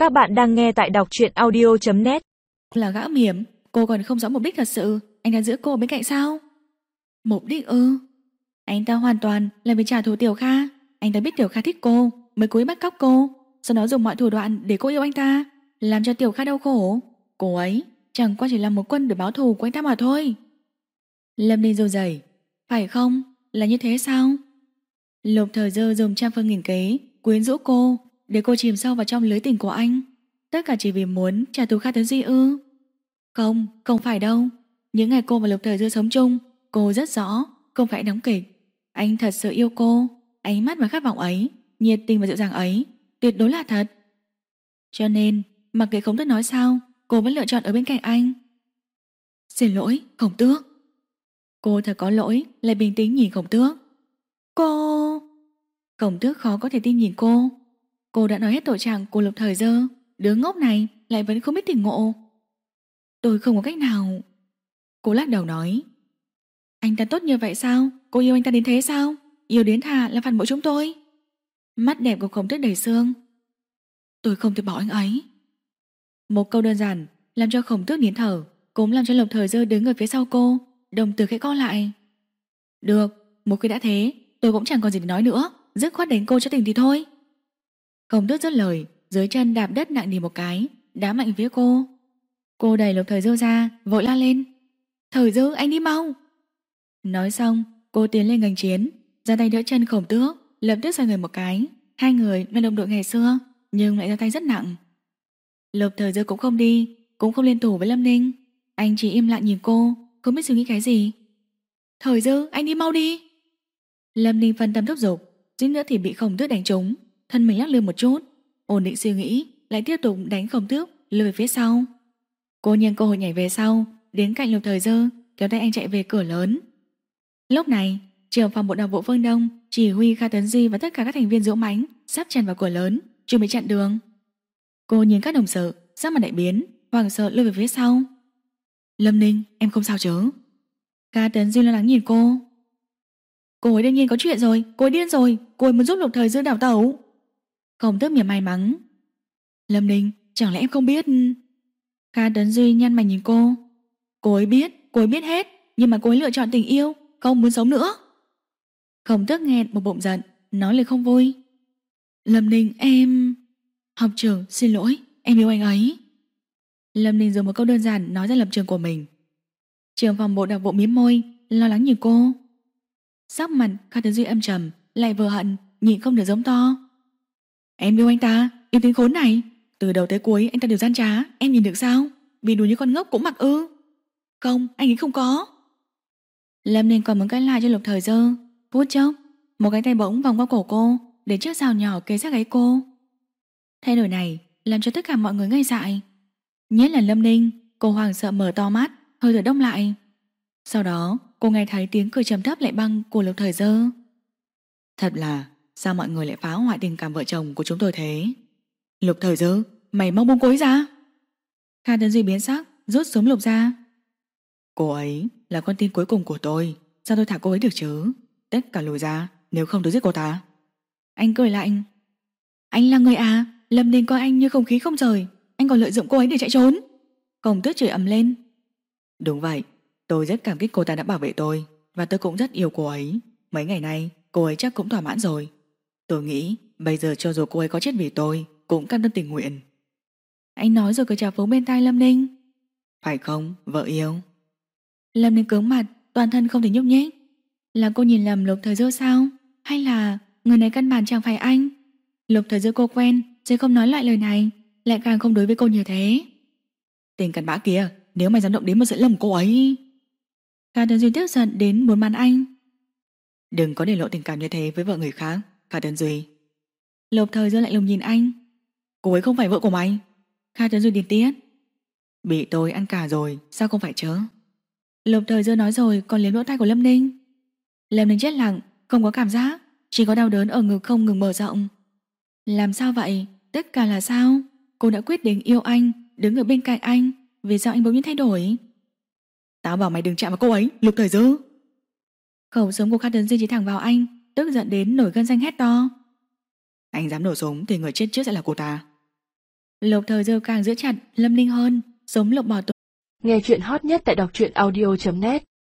Các bạn đang nghe tại đọc truyện audio.net. Là gã mỉm, cô còn không rõ mục đích thật sự anh đã giữ cô bên cạnh sao? Mục đích ư? Anh ta hoàn toàn là vì trả thù Tiểu Kha. Anh ta biết Tiểu Kha thích cô mới cố ý bắt cóc cô, sau đó dùng mọi thủ đoạn để cô yêu anh ta, làm cho Tiểu Kha đau khổ. Cô ấy chẳng qua chỉ là một quân để báo thù của anh ta mà thôi. Lâm Ninh run rẩy. Phải không? Là như thế sao? Lục Thời Dư dùng trăm phương nghìn kế quyến rũ cô để cô chìm sâu vào trong lưới tình của anh, tất cả chỉ vì muốn trả thù Kha Tuấn Duy ư? Không, không phải đâu. Những ngày cô và Lục Thời Dư sống chung, cô rất rõ không phải đóng kịch. Anh thật sự yêu cô. Ánh mắt và khát vọng ấy, nhiệt tình và dịu dàng ấy, tuyệt đối là thật. Cho nên, mặc kệ Khổng Tước nói sao, cô vẫn lựa chọn ở bên cạnh anh. Xin lỗi, Khổng Tước. Cô thật có lỗi, lại bình tĩnh nhìn Khổng Tước. Cô... Khổng Tước khó có thể tin nhìn cô. Cô đã nói hết tội trạng của Lục Thời Dư, đứa ngốc này lại vẫn không biết tỉnh ngộ. Tôi không có cách nào. Cô lắc đầu nói. Anh ta tốt như vậy sao? Cô yêu anh ta đến thế sao? Yêu đến thà là phản bội chúng tôi. Mắt đẹp của Khổng Tước đầy sương. Tôi không thể bỏ anh ấy. Một câu đơn giản làm cho Khổng Tước nín thở, cũng làm cho Lục Thời Dư đứng ở phía sau cô, đồng tử khẽ co lại. Được, một khi đã thế, tôi cũng chẳng còn gì để nói nữa, dứt khoát đánh cô cho tỉnh thì thôi. Khổng Tước dứt lời, dưới chân đạp đất nặng nề một cái, đá mạnh phía cô. Cô đẩy Lục Thời Dư ra, vội la lên. Thời Dư, anh đi mau. Nói xong, cô tiến lên nghênh chiến, ra tay đỡ chân Khổng Tước, lập tức xoay người một cái. Hai người là đồng đội ngày xưa, nhưng lại ra tay rất nặng. Lục Thời Dư cũng không đi, cũng không liên thủ với Lâm Ninh. Anh chỉ im lặng nhìn cô, không biết suy nghĩ cái gì. Thời Dư, anh đi mau đi. Lâm Ninh phân tâm thúc giục, suýt nữa thì bị Khổng Tước đánh trúng, thân mình lắc lư một chút, ổn định suy nghĩ, lại tiếp tục đánh Khổng Tước lùi về phía sau. Cô nhân cơ hội nhảy về sau, đến cạnh Lục Thời Dư, kéo tay anh chạy về cửa lớn. Lúc này, trưởng phòng bộ đặc vụ Phương Đông chỉ huy Kha Tuấn Duy và tất cả các thành viên dũng mãnh sắp tràn vào cửa lớn, chuẩn bị chặn đường. Cô nhìn các đồng sự, sắc mặt đại biến, hoảng sợ lùi về phía sau. Lâm Ninh, em không sao chứ? Kha Tuấn Duy lo lắng nhìn cô. Cô ấy đương nhiên có chuyện rồi, cô ấy điên rồi, cô ấy muốn giúp Lục Thời Dư đào tẩu. Khổng Tước mỉa mai mắng. Lâm Ninh, chẳng lẽ em không biết? Kha Tuấn Duy nhăn mày nhìn cô. Cô ấy biết hết, nhưng mà cô ấy lựa chọn tình yêu, không muốn sống nữa. Khổng Tước nghe một bụng giận, nói lời không vui. Lâm Ninh, em... Học trưởng, xin lỗi, em yêu anh ấy. Lâm Ninh dùng một câu đơn giản nói ra lập trường của mình. Trưởng phòng bộ đặc vụ mím môi, lo lắng nhìn cô. Sắc mặt Kha Tuấn Duy âm trầm, lại vừa hận, nhịn không được giống to. Em yêu anh ta, yêu tiếng khốn này. Từ đầu tới cuối anh ta đều gian trá, em nhìn được sao? Bị đùa như con ngốc cũng mặc ư? Không, anh ấy không có. Lâm Ninh còn muốn cãi lại cho Lục Thời Dư. Phút chốc, một cái tay bỗng vòng qua cổ cô, để chiếc rào nhỏ kề sát gáy cô. Thay đổi này làm cho tất cả mọi người ngây dại. Nhất là Lâm Ninh, cô hoảng sợ mở to mắt, hơi thở đông lại. Sau đó, cô nghe thấy tiếng cười trầm thấp lạnh băng của Lục Thời Dư. Thật là, sao mọi người lại phá hoại tình cảm vợ chồng của chúng tôi thế? Lục Thời Dư, mày mau buông cô ấy ra. Kha Tuấn Duy biến sắc, rút súng lục ra. Cô ấy là con tin cuối cùng của tôi, sao tôi thả cô ấy được chứ? Tất cả lùi ra, nếu không tôi giết cô ta. Anh cười lạnh. Anh là người à? Lâm Ninh coi anh như không khí không rời, anh còn lợi dụng cô ấy để chạy trốn. Khổng Tước chửi ầm lên. Đúng vậy, tôi rất cảm kích cô ta đã bảo vệ tôi, và tôi cũng rất yêu cô ấy. Mấy ngày nay cô ấy chắc cũng thỏa mãn rồi. Tôi nghĩ bây giờ cho dù cô ấy có chết vì tôi cũng cam tâm tình nguyện. Anh nói rồi cười chào phúng bên tai Lâm Ninh. Phải không, vợ yêu? Lâm Ninh cứng mặt, toàn thân không thể nhúc nhích. Là cô nhìn lầm Lục Thời Dư sao? Hay là người này căn bản chẳng phải anh? Lục Thời Dư cô quen, sẽ không nói lại lời này, lại càng không đối với cô như thế. Tình cặn bã kia, nếu mày dám động đến một sợi lông cô ấy. Kha Tuấn Duy tức giận đến muốn bắn anh. Đừng có để lộ tình cảm như thế với vợ người khác, Kha Tuấn Duy. Lục Thời Dư lạnh lùng nhìn anh. Cô ấy không phải vợ của mày. Kha Tuấn Duy điên tiết. Bị tôi ăn cả rồi, sao không phải chứ? Lục Thời Dư nói rồi còn liếm lỗ tai của Lâm Ninh. Lâm Ninh chết lặng, không có cảm giác, chỉ có đau đớn ở ngực không ngừng mở rộng. Làm sao vậy? Tất cả là sao? Cô đã quyết định yêu anh, đứng ở bên cạnh anh, vì sao anh bỗng nhiên thay đổi? Tao bảo mày đừng chạm vào cô ấy, Lục Thời Dư. Khẩu súng của Kha Tuấn Duy chỉ thẳng vào anh, tức giận đến nổi gân xanh hét to. Anh dám nổ súng thì người chết trước sẽ là cô ta. Lục Thời Dư càng giữ chặt Lâm Ninh hơn, giống lục bỏ tù. Nghe chuyện hot nhất tại đọc truyện audio.net